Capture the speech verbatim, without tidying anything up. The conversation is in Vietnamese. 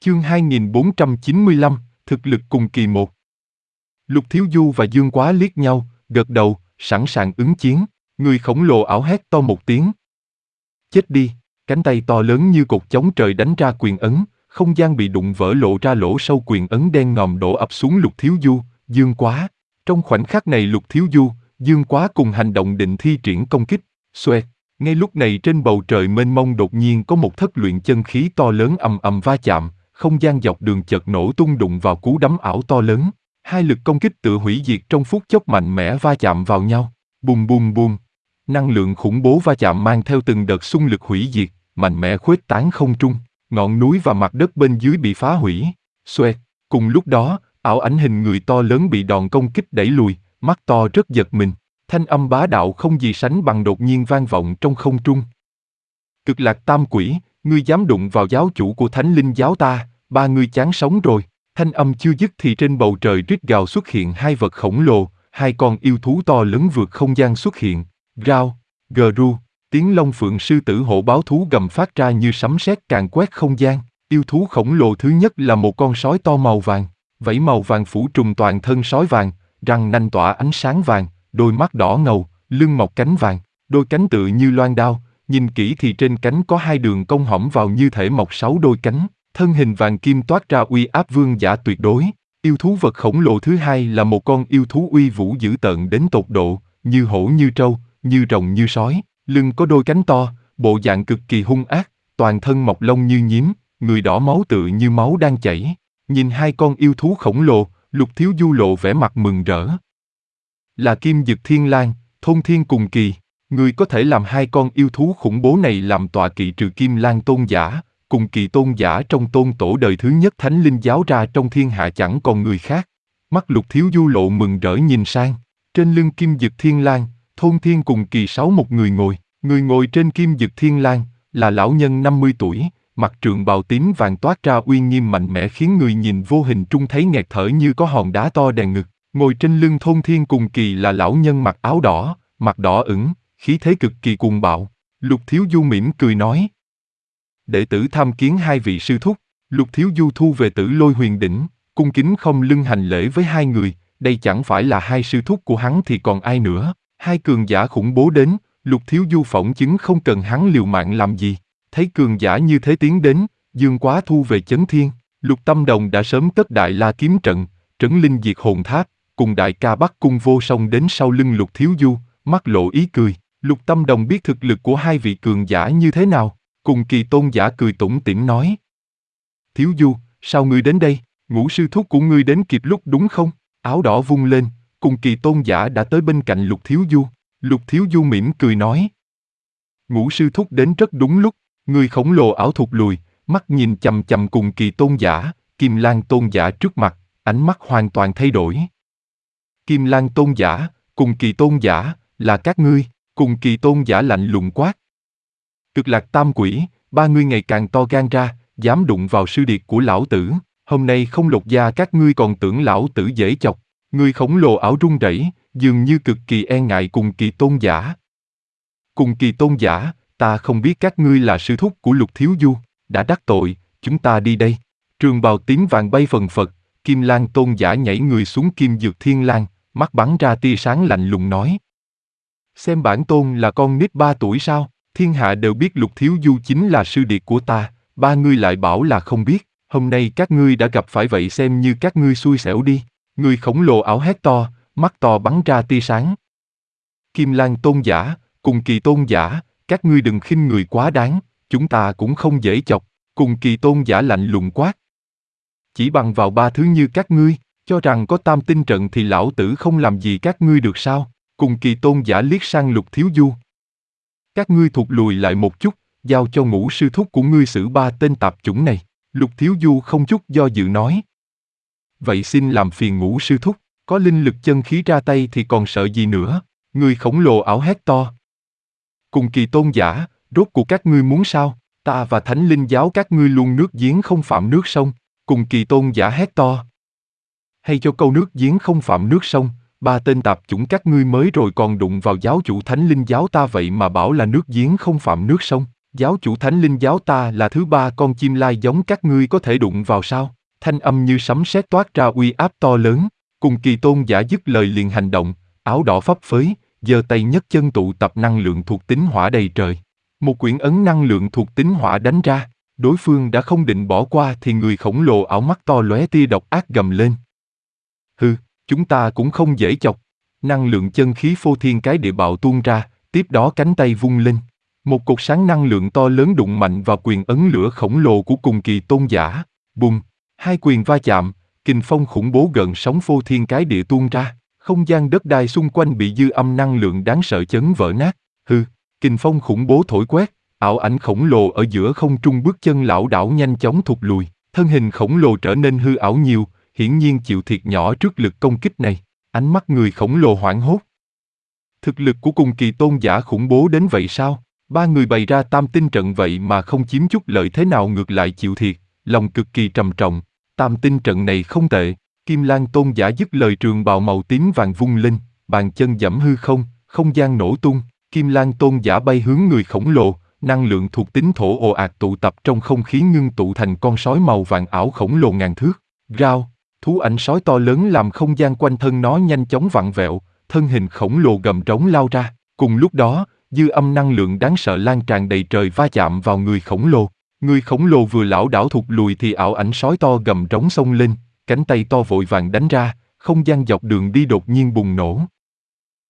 Chương hai nghìn bốn trăm chín mươi lăm, thực lực cùng kỳ một. Lục Thiếu Du và Dương Quá liếc nhau, gật đầu, sẵn sàng ứng chiến. Người khổng lồ ảo hét to một tiếng. Chết đi! Cánh tay to lớn như cột chống trời đánh ra quyền ấn, không gian bị đụng vỡ lộ ra lỗ sâu, quyền ấn đen ngòm đổ ập xuống Lục Thiếu Du, Dương Quá. Trong khoảnh khắc này Lục Thiếu Du, Dương Quá cùng hành động định thi triển công kích. Xoẹt! Ngay lúc này trên bầu trời mênh mông đột nhiên có một thất luyện chân khí to lớn ầm ầm va chạm, không gian dọc đường chợt nổ tung đụng vào cú đấm ảo to lớn. Hai lực công kích tựa hủy diệt trong phút chốc mạnh mẽ va chạm vào nhau. Bùm bùm bùm. Năng lượng khủng bố va chạm mang theo từng đợt xung lực hủy diệt, mạnh mẽ khuếch tán không trung. Ngọn núi và mặt đất bên dưới bị phá hủy. Xoẹt. Cùng lúc đó, ảo ảnh hình người to lớn bị đòn công kích đẩy lùi, mắt to rất giật mình. Thanh âm bá đạo không gì sánh bằng đột nhiên vang vọng trong không trung. Cực Lạc Tam Quỷ, ngươi dám đụng vào giáo chủ của Thánh Linh giáo ta, ba ngươi chán sống rồi. Thanh âm chưa dứt thì trên bầu trời rít gào xuất hiện hai vật khổng lồ, hai con yêu thú to lớn vượt không gian xuất hiện. Rao, gờ ru, tiếng long phượng sư tử hổ báo thú gầm phát ra như sấm sét càn quét không gian. Yêu thú khổng lồ thứ nhất là một con sói to màu vàng, vảy màu vàng phủ trùm toàn thân sói vàng, răng nanh tỏa ánh sáng vàng, đôi mắt đỏ ngầu, lưng mọc cánh vàng, đôi cánh tựa như loan đao, nhìn kỹ thì trên cánh có hai đường cong hõm vào như thể mọc sáu đôi cánh, thân hình vàng kim toát ra uy áp vương giả tuyệt đối. Yêu thú vật khổng lồ thứ hai là một con yêu thú uy vũ dữ tợn đến tột độ, như hổ như trâu, như rồng như sói, lưng có đôi cánh to, bộ dạng cực kỳ hung ác, toàn thân mọc lông như nhím, người đỏ máu tựa như máu đang chảy. Nhìn hai con yêu thú khổng lồ, Lục Thiếu Du lộ vẻ mặt mừng rỡ. Là Kim Dực Thiên Lang, Thôn Thiên cùng kỳ, người có thể làm hai con yêu thú khủng bố này làm tọa kỵ trừ Kim Lang tôn giả, cùng kỳ tôn giả trong tôn tổ đời thứ nhất Thánh Linh giáo ra trong thiên hạ chẳng còn người khác. Mắt Lục Thiếu Du lộ mừng rỡ nhìn sang, trên lưng Kim Dực Thiên Lang, Thôn Thiên cùng kỳ sáu một người ngồi, người ngồi trên Kim Dực Thiên Lang là lão nhân năm mươi tuổi, mặc trượng bào tím vàng toát ra uy nghiêm mạnh mẽ khiến người nhìn vô hình trung thấy nghẹt thở như có hòn đá to đè ngực. Ngồi trên lưng Thôn Thiên cùng kỳ là lão nhân mặc áo đỏ, mặt đỏ ửng, khí thế cực kỳ cuồng bạo. Lục Thiếu Du mỉm cười nói: đệ tử tham kiến hai vị sư thúc. Lục Thiếu Du thu về Tử Lôi Huyền Đỉnh, cung kính không lưng hành lễ với hai người, đây chẳng phải là hai sư thúc của hắn thì còn ai nữa. Hai cường giả khủng bố đến, Lục Thiếu Du phỏng chứng không cần hắn liều mạng làm gì. Thấy cường giả như thế tiến đến, Dương Quá thu về Chấn Thiên, Lục Tâm Đồng đã sớm cất Đại La kiếm trận, trấn linh diệt hồn tháp, cùng đại ca Bắc Cung Vô Song đến sau lưng Lục Thiếu Du, mắt lộ ý cười. Lục Tâm Đồng biết thực lực của hai vị cường giả như thế nào, cùng kỳ tôn giả cười tủm tỉm nói: Thiếu Du, sao ngươi đến đây? Ngũ sư thúc của ngươi đến kịp lúc đúng không? Áo đỏ vung lên, cùng kỳ tôn giả đã tới bên cạnh Lục Thiếu Du. Lục Thiếu Du mỉm cười nói: Ngũ sư thúc đến rất đúng lúc. Người khổng lồ ảo thụt lùi, mắt nhìn chằm chằm cùng kỳ tôn giả, Kim Lang tôn giả trước mặt, ánh mắt hoàn toàn thay đổi. Kim Lang tôn giả, cùng kỳ tôn giả, là các ngươi. Cùng kỳ tôn giả lạnh lùng quát: Cực Lạc Tam Quỷ, ba ngươi ngày càng to gan ra, dám đụng vào sư điệt của lão tử, hôm nay không lột da các ngươi còn tưởng lão tử dễ chọc. Người khổng lồ ảo run rẩy, dường như cực kỳ e ngại cùng kỳ tôn giả. Cùng kỳ tôn giả, ta không biết các ngươi là sư thúc của Lục Thiếu Du, đã đắc tội, chúng ta đi đây. Trường bào tím vàng bay phần phật, Kim Lang tôn giả nhảy người xuống Kim Dực Thiên Lang, mắt bắn ra tia sáng lạnh lùng nói: Xem bản tôn là con nít ba tuổi sao? Thiên hạ đều biết Lục Thiếu Du chính là sư điệt của ta, ba ngươi lại bảo là không biết, hôm nay các ngươi đã gặp phải vậy xem như các ngươi xui xẻo đi. Người khổng lồ ảo hét to, mắt to bắn ra tia sáng. Kim Lang tôn giả, cùng kỳ tôn giả, các ngươi đừng khinh người quá đáng, chúng ta cũng không dễ chọc. Cùng kỳ tôn giả lạnh lùng quát: Chỉ bằng vào ba thứ như các ngươi, cho rằng có tam tinh trận thì lão tử không làm gì các ngươi được sao? Cùng kỳ tôn giả liếc sang Lục Thiếu Du: Các ngươi thụt lùi lại một chút, giao cho ngũ sư thúc của ngươi xử ba tên tạp chủng này. Lục Thiếu Du không chút do dự nói: Vậy xin làm phiền ngũ sư thúc, có linh lực chân khí ra tay thì còn sợ gì nữa? Người khổng lồ ảo hét to: Cùng kỳ tôn giả, rốt cuộc các ngươi muốn sao? Ta và Thánh Linh giáo các ngươi luôn nước giếng không phạm nước sông. Cùng kỳ tôn giả hét to: Hay cho câu nước giếng không phạm nước sông, ba tên tạp chủng các ngươi mới rồi còn đụng vào giáo chủ Thánh Linh giáo ta vậy mà bảo là nước giếng không phạm nước sông. Giáo chủ thánh linh giáo ta là thứ ba con chim lai giống các ngươi có thể đụng vào sao? Thanh âm như sấm sét toát ra uy áp to lớn, cùng kỳ tôn giả dứt lời liền hành động, áo đỏ phấp phới, giơ tay nhấc chân tụ tập năng lượng thuộc tính hỏa đầy trời. Một quyển ấn năng lượng thuộc tính hỏa đánh ra, đối phương đã không định bỏ qua thì người khổng lồ ảo mắt to lóe tia độc ác gầm lên. Hừ, chúng ta cũng không dễ chọc. Năng lượng chân khí phô thiên cái địa bạo tuôn ra, tiếp đó cánh tay vung lên. Một cột sáng năng lượng to lớn đụng mạnh vào quyền ấn lửa khổng lồ của cùng kỳ tôn giả. Bùng, hai quyền va chạm, kình phong khủng bố gợn sóng phô thiên cái địa tuôn ra. Không gian đất đai xung quanh bị dư âm năng lượng đáng sợ chấn vỡ nát. Hừ, kình phong khủng bố thổi quét, ảo ảnh khổng lồ ở giữa không trung bước chân lảo đảo nhanh chóng thụt lùi. Thân hình khổng lồ trở nên hư ảo nhiều, hiển nhiên chịu thiệt nhỏ trước lực công kích này. Ánh mắt người khổng lồ hoảng hốt. Thực lực của cùng kỳ tôn giả khủng bố đến vậy sao? Ba người bày ra tam tinh trận vậy mà không chiếm chút lợi thế nào, ngược lại chịu thiệt, lòng cực kỳ trầm trọng. Tam tinh trận này không tệ. Kim Lang tôn giả dứt lời, trường bào màu tím vàng vung lên, bàn chân giẫm hư không, không gian nổ tung. Kim Lang tôn giả bay hướng người khổng lồ, năng lượng thuộc tính thổ ồ ạt tụ tập trong không khí ngưng tụ thành con sói màu vàng ảo khổng lồ ngàn thước. Rao, thú ảnh sói to lớn làm không gian quanh thân nó nhanh chóng vặn vẹo, thân hình khổng lồ gầm trống lao ra. Cùng lúc đó, dư âm năng lượng đáng sợ lan tràn đầy trời va chạm vào người khổng lồ. Người khổng lồ vừa lảo đảo thụt lùi thì ảo ảnh sói to gầm trống xông lên, cánh tay to vội vàng đánh ra, không gian dọc đường đi đột nhiên bùng nổ.